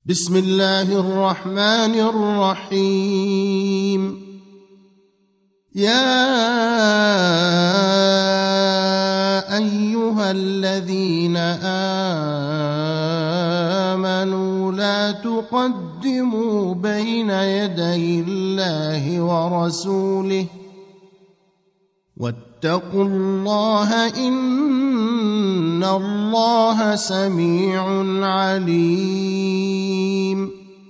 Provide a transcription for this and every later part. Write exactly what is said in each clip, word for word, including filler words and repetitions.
بسم الله الرحمن الرحيم. يا أيها الذين آمنوا لا تقدموا بين يدي الله ورسوله واتقوا الله إن الله سميع عليم.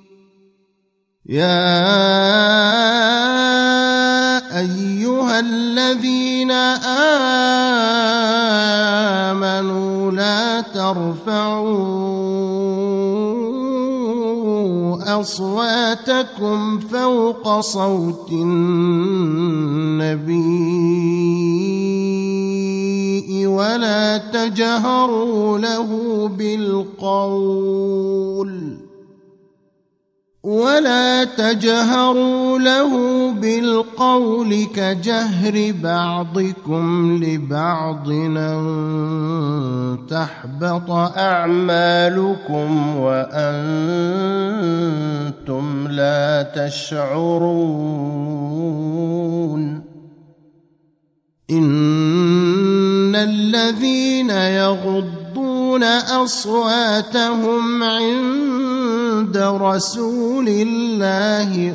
يا أيها الذين آمنوا لا ترفعوا أصواتكم فوق صوت النبي ولا تجهروا له بالقول ولا تجهروا له بالقول كجهر بعضكم لبعض أن تحبط أعمالكم وأنتم لا تشعرون. إن الذين يغضون أصواتهم عند رسول الله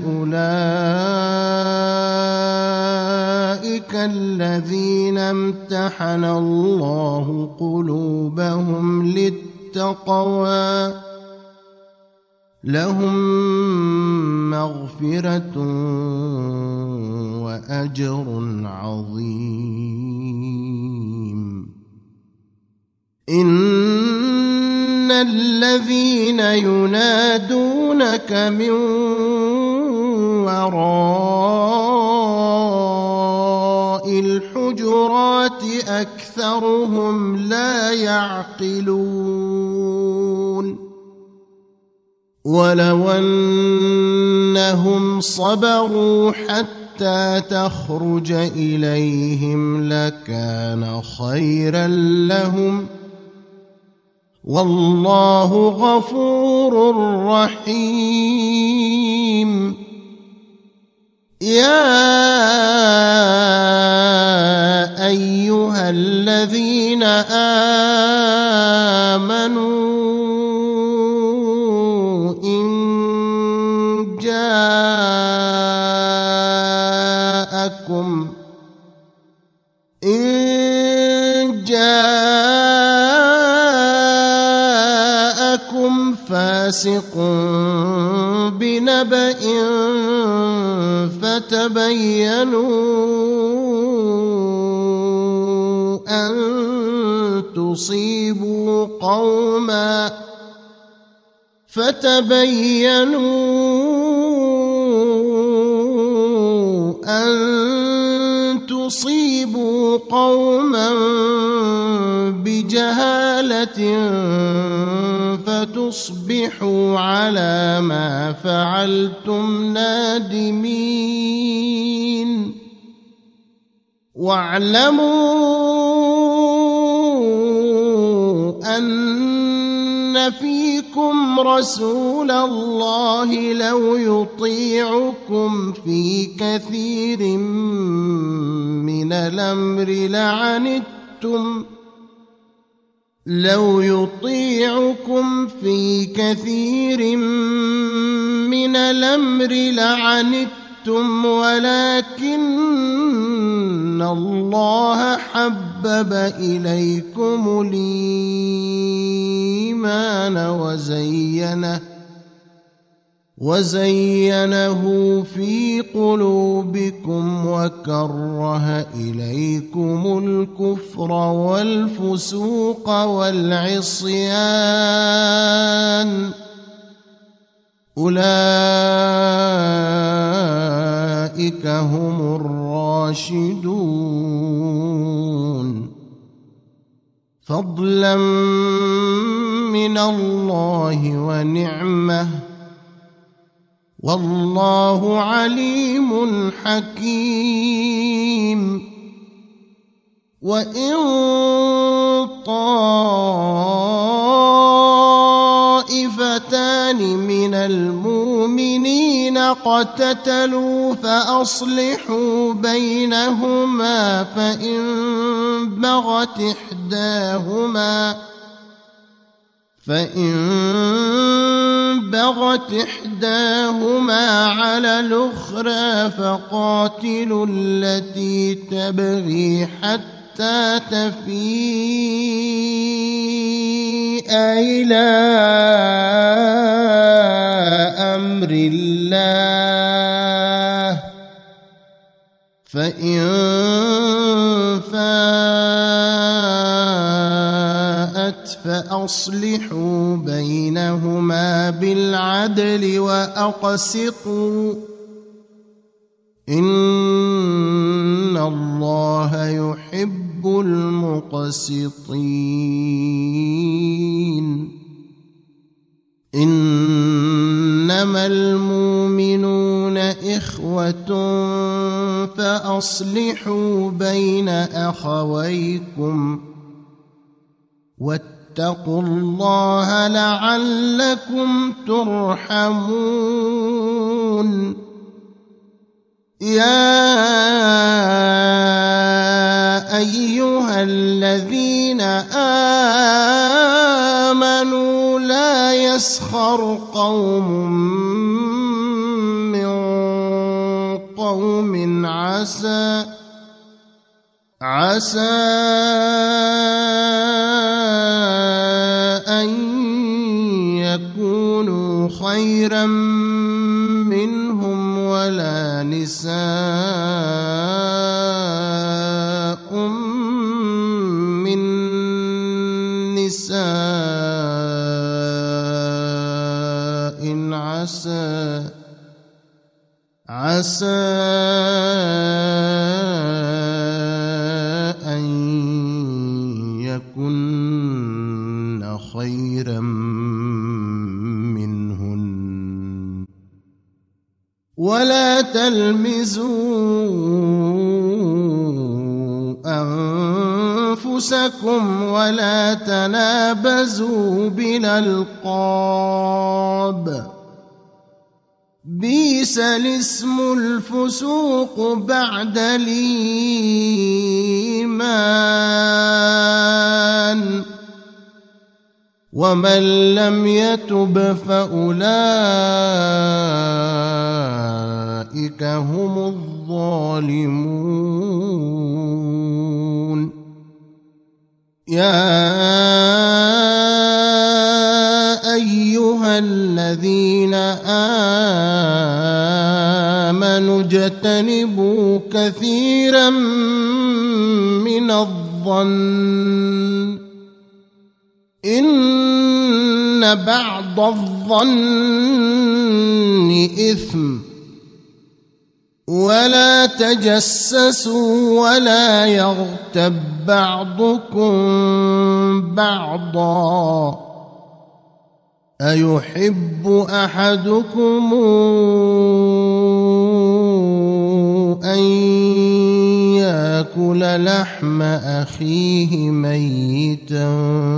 أولئك الذين امتحن الله قلوبهم للتقوى لهم مغفرة وأجر عظيم. إن الذين ينادونك من وراء الحجرات أكثرهم لا يعقلون. ولو أنهم صبروا حتى تخرج إليهم لكان خيرا لهم والله غفور رحيم. يا أيها الذين آمنوا إن جاءكم إن جاءكم فاسق بنبأ فتبينوا أن تصيبوا قوما فتبينوا أن تصيبوا قوما بجهالة فتصبحوا على ما فعلتم نادمين. واعلموا أن فيكم رسول الله لو يطيعكم في كثير من الأمر لعنتم لو يطيعكم في كثير من الأمر لعنتم ولكن الله حبب إليكم الإيمان وزينه وزينه في قلوبكم وكره إليكم الكفر والفسوق والعصيان أولئك هم الراشدون فضلا من الله ونعمه والله عليم حكيم. وإن طائفتان أخوتان من المؤمنين اقتتلوا فأصلحوا بينهما فإن بغت إحداهما فإن بغت إحداهما على الأخرى فقاتلوا التي تبغي حتى تفيء إلى أمر الله فإن فاءت فأصلحوا بينهما بالعدل وأقسطوا إن الله يحب المقسطين إنما المؤمنون إخوة فأصلحوا بين أخويكم واتقوا الله لعلكم ترحمون يا أيها الذين آمنوا لا يسخر قوم من قوم عسى عسى أن يكونوا خيرا منهم ولا نساء من نساء عسى عسى أن يكن خيرا منهن ولا تلمزوا أنفسكم ولا تنابزوا بالألقاب بئس الاسم الفسوق بعد الإيمان ومن لم يتب فأولئك هم الظالمون يا أيها الذين آمنوا اجتنبوا كثيرا من الظن إن بعض الظن إثم ولا تجسسوا ولا يغتب بعضكم بعضا أيحب أحدكم أن يأكل لحم أخيه ميتا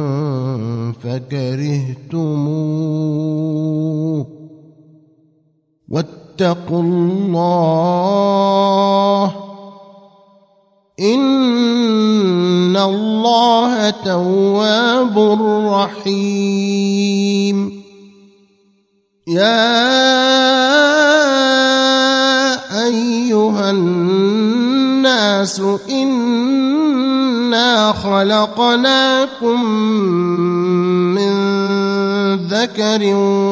فكرهتموه واتقوا الله إن الله تواب رحيم يا أيها الناس إنا خلقناكم من ذكر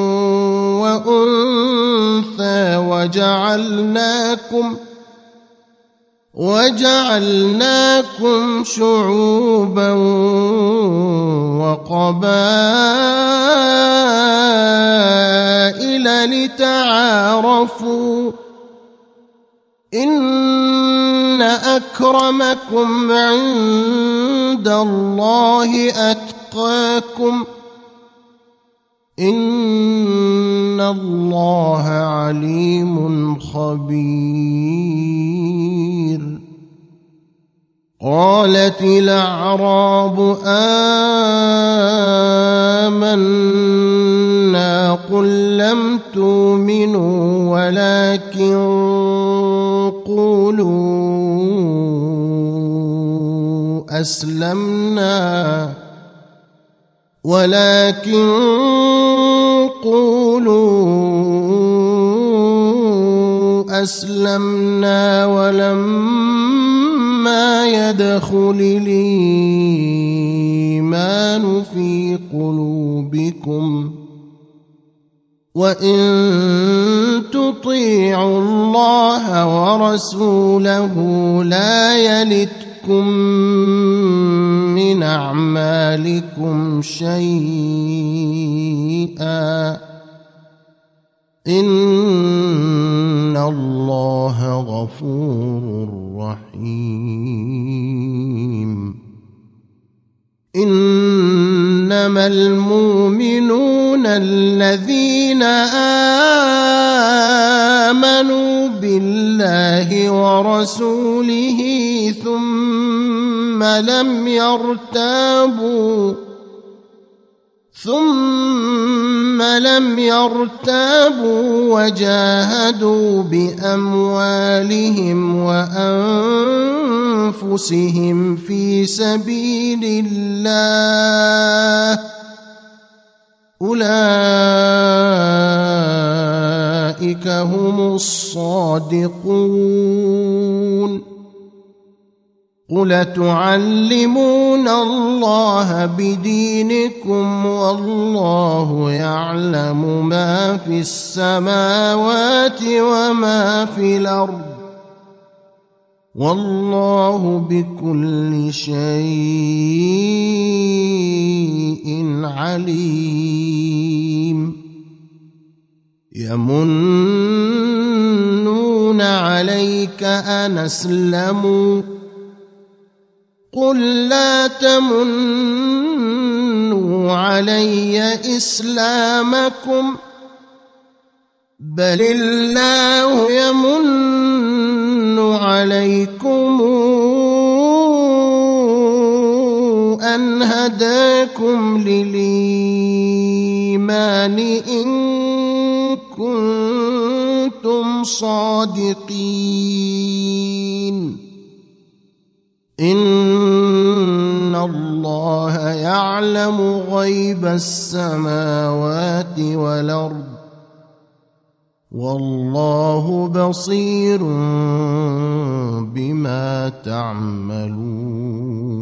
وأنثى وجعلناكم وجعلناكم شعوبا وقبائل لتعارفوا إن أكرمكم عند الله أتقاكم إن الله عليم خبير قالت الأعراب آمنا أسلمنا قل لم تؤمنوا ولكن قولوا أسلمنا ولكن قولوا أسلمنا ولما يدخل الإيمان في قلوبكم وإن تطيعوا الله ورسوله لا يلتكم من أعمالكم شيئا إن الله غفور رحيم إنما المؤمنون الذين آمنوا بالله ورسوله ثم لم يرتابوا ثم لم يرتابوا وجاهدوا بأموالهم وأنفسهم في سبيل الله أولئك هم الصادقون قل تعلمون الله بدينكم والله يعلم ما في السماوات وما في الأرض والله بكل شيء عليم يمنون عليك أن أسلموا قل لا تمنوا علي إسلامكم بل الله يمن عليكم أن هداكم للإيمان إن كنتم صادقين إن الله يعلم غيب السماوات والأرض والله بصير بما تعملون